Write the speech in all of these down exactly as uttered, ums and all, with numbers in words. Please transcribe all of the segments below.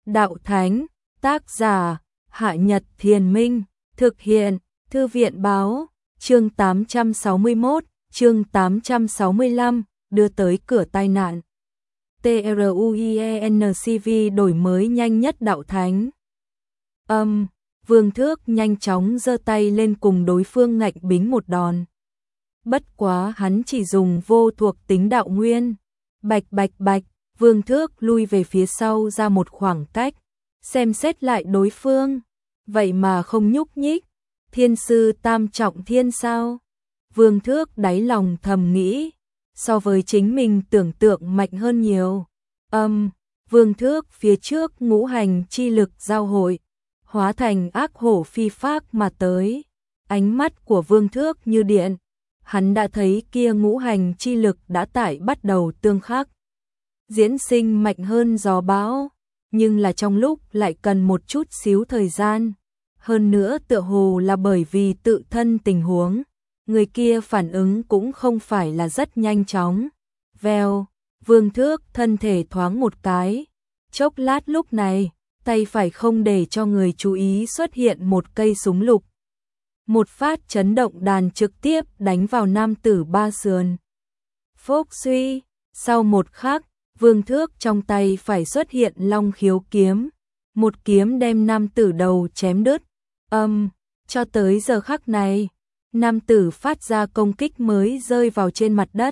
Đạo Thánh, tác giả, Hạ Nhật Thiền Minh, thực hiện, Thư viện Báo, chương tám trăm sáu mươi mốt, chương tám trăm sáu mươi lăm, đưa tới cửa tai nạn. TRUIENCV đổi mới nhanh nhất Đạo Thánh. Âm, um, Vương Thước nhanh chóng giơ tay lên cùng đối phương ngạnh bính một đòn. Bất quá hắn chỉ dùng vô thuộc tính đạo nguyên. Bạch bạch bạch, Vương Thước lui về phía sau ra một khoảng cách, xem xét lại đối phương. Vậy mà không nhúc nhích, thiên sư tam trọng thiên sao? Vương Thước đáy lòng thầm nghĩ, so với chính mình tưởng tượng mạnh hơn nhiều. Âm, um, Vương Thước phía trước ngũ hành chi lực giao hội, hóa thành ác hổ phi phác mà tới. Ánh mắt của Vương Thước như điện, hắn đã thấy kia ngũ hành chi lực đã tại bắt đầu tương khắc. Diễn sinh mạnh hơn gió bão, nhưng là trong lúc lại cần một chút xíu thời gian. Hơn nữa tựa hồ là bởi vì tự thân tình huống, người kia phản ứng cũng không phải là rất nhanh chóng. Vèo, Vương Thước thân thể thoáng một cái. Chốc lát lúc này, tay phải không để cho người chú ý xuất hiện một cây súng lục. Một phát chấn động đàn trực tiếp đánh vào nam tử ba sườn. Phốc suy, sau một khắc, Vương Thước trong tay phải xuất hiện long khiếu kiếm. Một kiếm đem nam tử đầu chém đứt. Âm, um, cho tới giờ khắc này, nam tử phát ra công kích mới rơi vào trên mặt đất.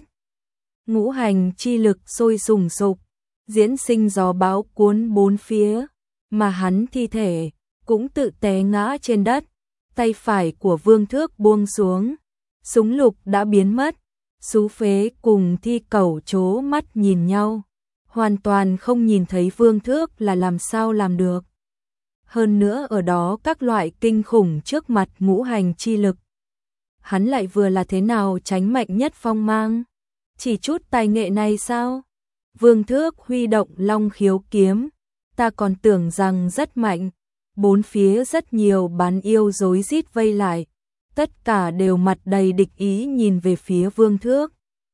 Ngũ hành chi lực sôi sùng sục, diễn sinh gió bão cuốn bốn phía, mà hắn thi thể cũng tự té ngã trên đất. Tay phải của Vương Thước buông xuống, súng lục đã biến mất. Sú Phế cùng Thi Cẩu trố mắt nhìn nhau, hoàn toàn không nhìn thấy Vương Thước là làm sao làm được. Hơn nữa ở đó các loại kinh khủng trước mặt ngũ hành chi lực, hắn lại vừa là thế nào tránh mạnh nhất phong mang. Chỉ chút tài nghệ này sao? Vương Thước huy động long khiếu kiếm, ta còn tưởng rằng rất mạnh. Bốn phía rất nhiều bán yêu rối rít vây lại, tất cả đều mặt đầy địch ý nhìn về phía Vương Thước.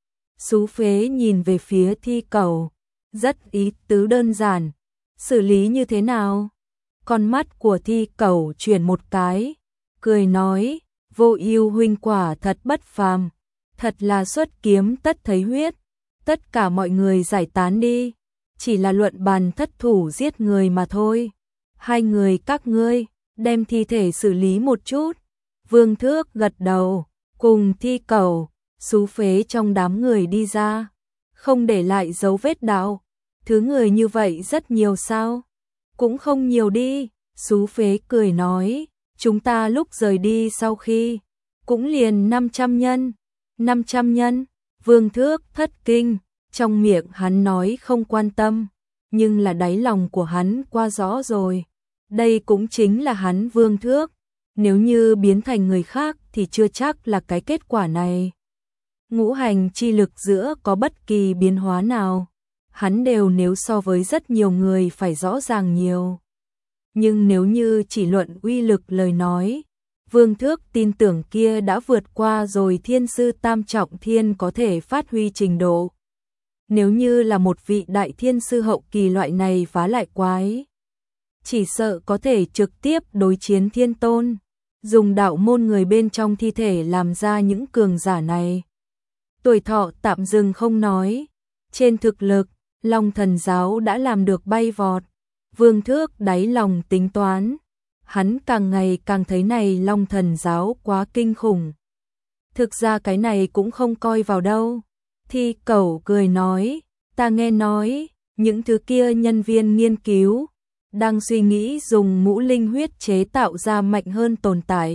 Sú Phế nhìn về phía Thi Cẩu, rất ý tứ đơn giản, xử lý như thế nào? Con mắt của Thi Cẩu chuyển một cái, cười nói, Vô Ưu huynh quả thật bất phàm, thật là xuất kiếm tất thấy huyết, tất cả mọi người giải tán đi, chỉ là luận bàn thất thủ giết người mà thôi. Hai người các ngươi, đem thi thể xử lý một chút. Vương Thước gật đầu, cùng Thi Cẩu, Sú Phế trong đám người đi ra, không để lại dấu vết đạo. Thứ người như vậy rất nhiều sao? Cũng không nhiều đi, Sú Phế cười nói, chúng ta lúc rời đi sau khi, cũng liền năm trăm nhân. năm trăm nhân, Vương Thước thất kinh, trong miệng hắn nói không quan tâm, nhưng là đáy lòng của hắn qua rõ rồi. Đây cũng chính là hắn Vương Thước, nếu như biến thành người khác thì chưa chắc là cái kết quả này. Ngũ hành chi lực giữa có bất kỳ biến hóa nào, hắn đều nếu so với rất nhiều người phải rõ ràng nhiều. Nhưng nếu như chỉ luận uy lực lời nói, Vương Thước tin tưởng kia đã vượt qua rồi thiên sư tam trọng thiên có thể phát huy trình độ. Nếu như là một vị đại thiên sư hậu kỳ loại này phá lại quái, chỉ sợ có thể trực tiếp đối chiến thiên tôn, dùng đạo môn người bên trong thi thể làm ra những cường giả này. Tuổi thọ tạm dừng không nói, trên thực lực, Long Thần Giáo đã làm được bay vọt. Vương Thước đáy lòng tính toán, hắn càng ngày càng thấy này Long Thần Giáo quá kinh khủng. Thực ra cái này cũng không coi vào đâu. Thi Cẩu cười nói, ta nghe nói, những thứ kia nhân viên nghiên cứu đang suy nghĩ dùng ngũ linh huyết chế tạo ra mạnh hơn tồn tại,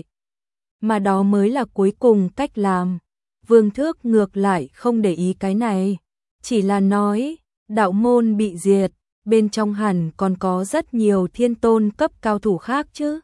mà đó mới là cuối cùng cách làm. Vương Thước ngược lại không để ý cái này, chỉ là nói, đạo môn bị diệt, bên trong hẳn còn có rất nhiều thiên tôn cấp cao thủ khác chứ.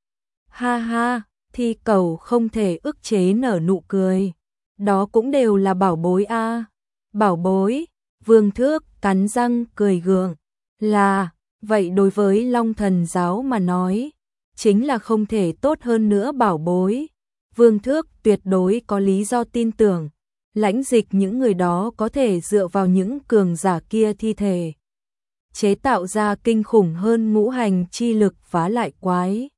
Ha ha, Thi Cẩu không thể ức chế nở nụ cười, đó cũng đều là bảo bối a. À. Bảo bối, Vương Thước cắn răng cười gượng, là, vậy đối với Long Thần Giáo mà nói, chính là không thể tốt hơn nữa bảo bối. Vương Thước tuyệt đối có lý do tin tưởng, lãnh dịch những người đó có thể dựa vào những cường giả kia thi thể. chế tạo ra kinh khủng hơn ngũ hành chi lực phá lại quái.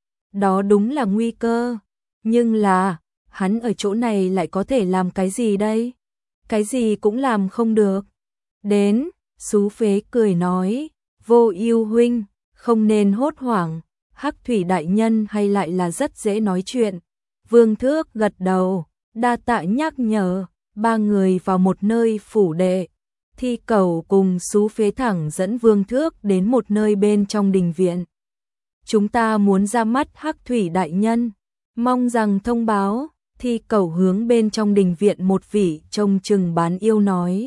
Đó đúng là nguy cơ, nhưng là, hắn ở chỗ này lại có thể làm cái gì đây? Cái gì cũng làm không được. Đến, Sú Phế cười nói, Vô Ưu huynh, không nên hốt hoảng, Hắc Thủy đại nhân hay lại là rất dễ nói chuyện. Vương Thước gật đầu, đa tạ nhắc nhở, ba người vào một nơi phủ đệ. Thi Cẩu cùng Sú Phế thẳng dẫn Vương Thước đến một nơi bên trong đình viện. Chúng ta muốn ra mắt Hắc Thủy đại nhân, mong rằng thông báo. Thi Cẩu hướng bên trong đình viện một vị trông chừng bán yêu nói.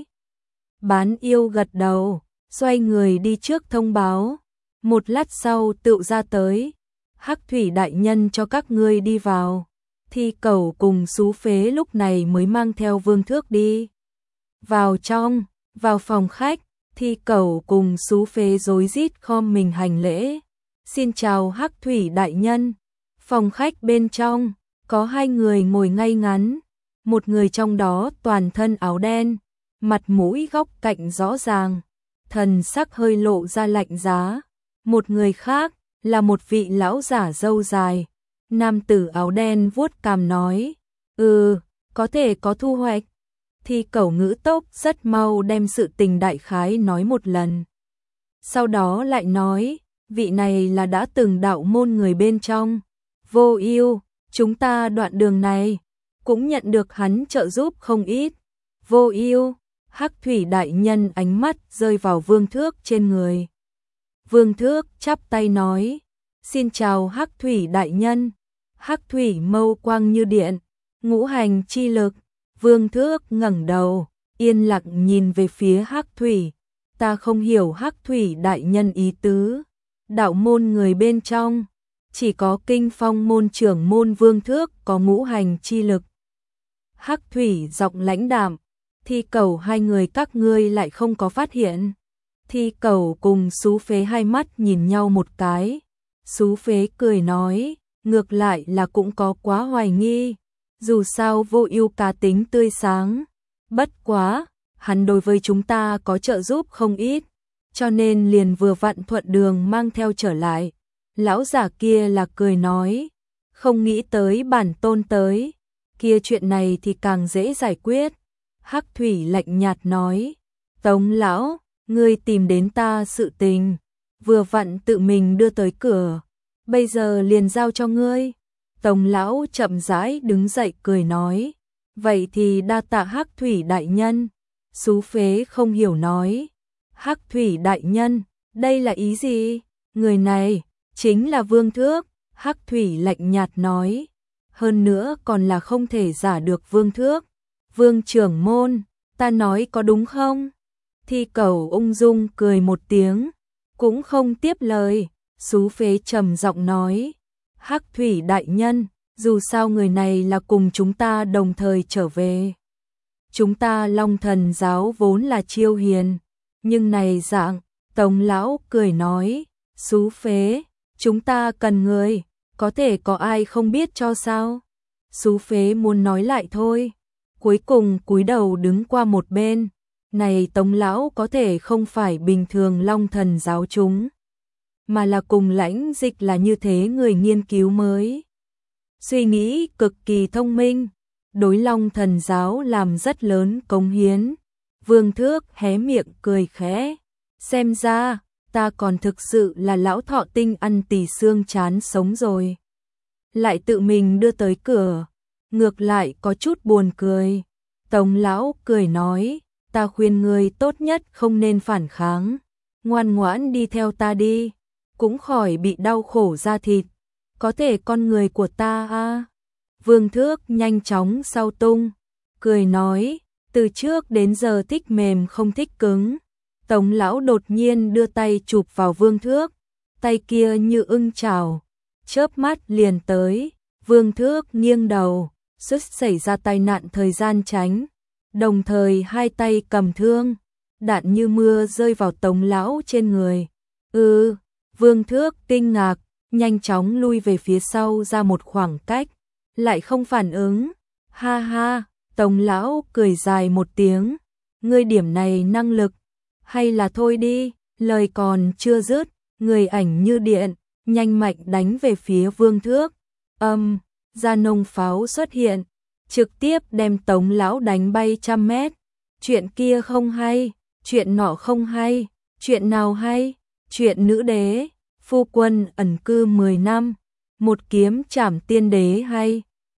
Bán yêu gật đầu, xoay người đi trước thông báo. Một lát sau tựu ra tới. Hắc Thủy đại nhân cho các ngươi đi vào. Thi Cẩu cùng Sú Phế lúc này mới mang theo Vương Thước đi vào trong, vào phòng khách. Thi Cẩu cùng Sú Phế rối rít khom mình hành lễ. Xin chào Hắc Thủy đại nhân. Phòng khách bên trong có hai người ngồi ngay ngắn, một người trong đó toàn thân áo đen, mặt mũi góc cạnh rõ ràng, thần sắc hơi lộ ra lạnh giá. Một người khác là một vị lão giả râu dài, nam tử áo đen vuốt cằm nói, ừ, có thể có thu hoạch. Thi Cẩu ngữ tốc rất mau đem sự tình đại khái nói một lần. Sau đó lại nói, vị này là đã từng đạo môn người bên trong, Vô Ưu. Chúng ta đoạn đường này cũng nhận được hắn trợ giúp không ít. Vô Ưu, Hắc Thủy đại nhân ánh mắt rơi vào Vương Thước trên người. Vương Thước chắp tay nói, xin chào Hắc Thủy đại nhân. Hắc Thủy mâu quang như điện, ngũ hành chi lực. Vương Thước ngẩng đầu, yên lặng nhìn về phía Hắc Thủy. Ta không hiểu Hắc Thủy đại nhân ý tứ. Đạo môn người bên trong chỉ có Kinh Phong môn trưởng môn Vương Thước có ngũ hành chi lực. Hắc Thủy giọng lãnh đạm, Thi Cẩu hai người các ngươi lại không có phát hiện. Thi Cẩu cùng Sú Phế hai mắt nhìn nhau một cái. Sú Phế cười nói, ngược lại là cũng có quá hoài nghi. Dù sao Vô Ưu cá tính tươi sáng. Bất quá, hắn đối với chúng ta có trợ giúp không ít, cho nên liền vừa vặn thuận đường mang theo trở lại. Lão giả kia là cười nói, không nghĩ tới bản tôn tới, kia chuyện này thì càng dễ giải quyết. Hắc Thủy lạnh nhạt nói, Tống lão, ngươi tìm đến ta sự tình, vừa vặn tự mình đưa tới cửa, bây giờ liền giao cho ngươi. Tống lão chậm rãi đứng dậy cười nói, vậy thì đa tạ Hắc Thủy đại nhân. Sú Phế không hiểu nói, Hắc Thủy đại nhân, đây là ý gì? Người này chính là Vương Thước. Hắc Thủy lạnh nhạt nói, hơn nữa còn là không thể giả được Vương Thước. Vương trưởng môn, ta nói có đúng không? Thi Cẩu ung dung cười một tiếng, cũng không tiếp lời. Sú Phế trầm giọng nói, Hắc Thủy đại nhân, dù sao người này là cùng chúng ta đồng thời trở về. Chúng ta Long Thần giáo vốn là chiêu hiền, nhưng này dạng. Tống lão cười nói, Sú Phế, chúng ta cần người, có thể có ai không biết cho sao? Sú Phế muốn nói lại thôi, cuối cùng cúi đầu đứng qua một bên. Này Tống lão có thể không phải bình thường Long Thần giáo chúng, mà là cùng Lãnh Dịch là như thế người nghiên cứu mới. Suy nghĩ cực kỳ thông minh, đối Long Thần giáo làm rất lớn cống hiến. Vương Thước hé miệng cười khẽ, xem ra ta còn thực sự là lão thọ tinh ăn tỳ xương chán sống rồi. Lại tự mình đưa tới cửa, ngược lại có chút buồn cười. Tống lão cười nói, ta khuyên ngươi tốt nhất không nên phản kháng, ngoan ngoãn đi theo ta đi, cũng khỏi bị đau khổ da thịt, có thể con người của ta a. À. Vương Thước nhanh chóng sau tung, cười nói, từ trước đến giờ thích mềm không thích cứng. Tống lão đột nhiên đưa tay chụp vào Vương Thước, tay kia như ưng chảo, chớp mắt liền tới. Vương Thước nghiêng đầu, suýt xảy ra tai nạn thời gian tránh, đồng thời hai tay cầm thương, đạn như mưa rơi vào Tống lão trên người. Ừ, Vương Thước kinh ngạc, nhanh chóng lui về phía sau ra một khoảng cách, lại không phản ứng. Ha ha, Tống lão cười dài một tiếng, ngươi điểm này năng lực, hay là thôi đi, Lời còn chưa dứt, người ảnh như điện, nhanh mạnh đánh về phía Vương Thước. Âm, Gia Nông pháo xuất hiện, trực tiếp đem Tống lão đánh bay trăm mét. Chuyện kia không hay, chuyện nọ không hay, chuyện nào hay? Chuyện nữ đế, phu quân ẩn cư mười năm, một kiếm trảm tiên đế hay?